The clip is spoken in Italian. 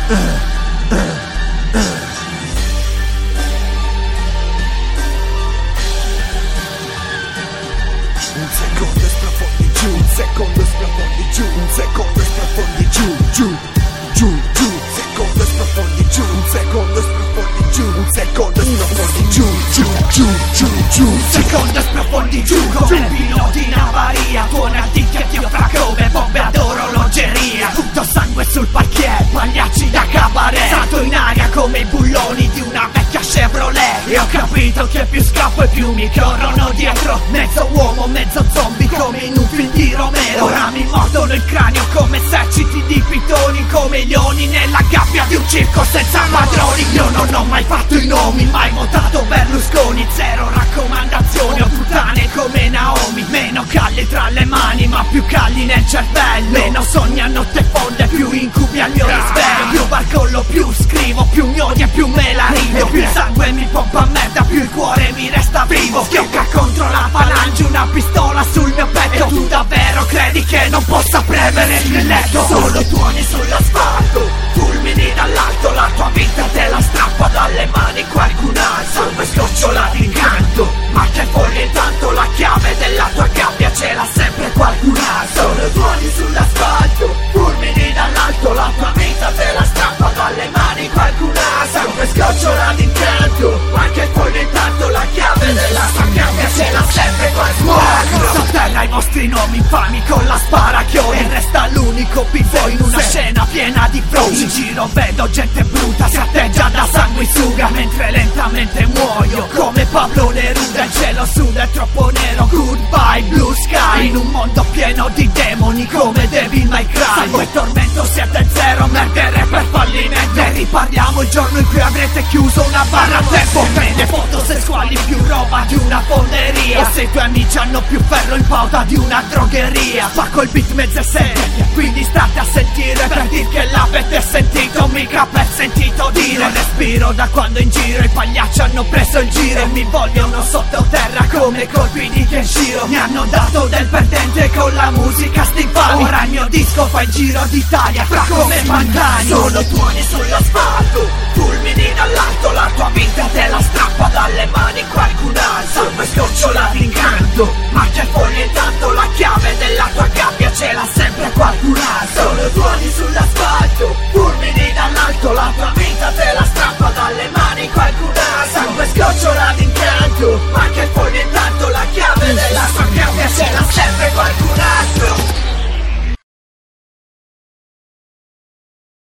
Un secondo e sprofondi giù, un secondo e sprofondi giù, un secondo e sprofondi giù, giù, giù, giù, un secondo e sprofondi giù, un secondo e sprofondi giù, un secondo e sprofondi giù, giù, giù, giù, giù, un secondo e sprofondi giù, come piloti in avaria, tuona di che ti offra come bombe ad orologeria, tutto sangue sul parquet, pagliacci da cabaret, salto in aria come i bulloni di una vecchia Chevrolet, e ho capito che più scappo e più mi corrono dietro, mezzo uomo, mezzo zombie come in un film di Romero, ora mi mordono il cranio come eserciti di pitoni, come leoni nella gabbia di un circo senza padroni. Io non ho mai fatto i nomi, mai votato Berlusconi, zero raccomandazioni, ho puttane come Naomi, meno calli tra le mani ma più calli nel cervello, meno sogni a notte fonde, più incubi al mio risveglio, più barcollo, più scrivo, più mi odia, più me la rido, più il sangue mi pompa merda, più il cuore mi resta vivo, schiocca contro la falange una pistola sul mio petto, e tu davvero credi che non possa premere il letto? Solo tuoni sull'asfalto, fulmini dall'alto, la tua vita te la strappa dalle mani qualcun altro, sangue scocciolato in canto, ma che foglie intanto la chiave della tua gabbia ce l'ha sempre qualcun altro. Solo tuoni sull'asfalto, fulmini dall'alto, la tua vita te la strappa dalle mani qualcun altro, sangue scocciolato in canto, ma che foglie intanto la chiave della tua gabbia ce l'ha sempre qualcun altro. Sotterra i vostri nomi infami con la sparachione, e resta l'unico pivot in una scena piena di fronci. In giro vedo gente bruta, si atteggia da sanguisuga, mentre lentamente muoio come Pablo Neruda. Il cielo suda è troppo nero, goodbye blue sky, in un mondo pieno di demoni come Devil May Cry. Sangue e tormento, siete zero, merdere per fallimento, e riparliamo il giorno in cui avrete chiuso una barra a tempo. Prende foto sessuali, più roba di una fonderia, e se i tuoi amici hanno più ferro in pauta di una drogheria, spacco il beat mezze serie, quindi state a sentire per dir che l'avete sentito, mica per sentito dire. Respiro da quando in giro i pagliacci hanno preso il giro, e mi vogliono sottoterra come colpi di Kenshiro. Mi hanno dato del perdente con la musica stinfani, ora il mio disco fa il giro d'Italia fra come Pantani. Solo tuoni sull'asfalto, fulmini dall'alto, la tua vita te la strappa dalle mani qualcun altro, sangue scocciolato in canto, ma che foglie intanto la chiave della tua gabbia ce l'ha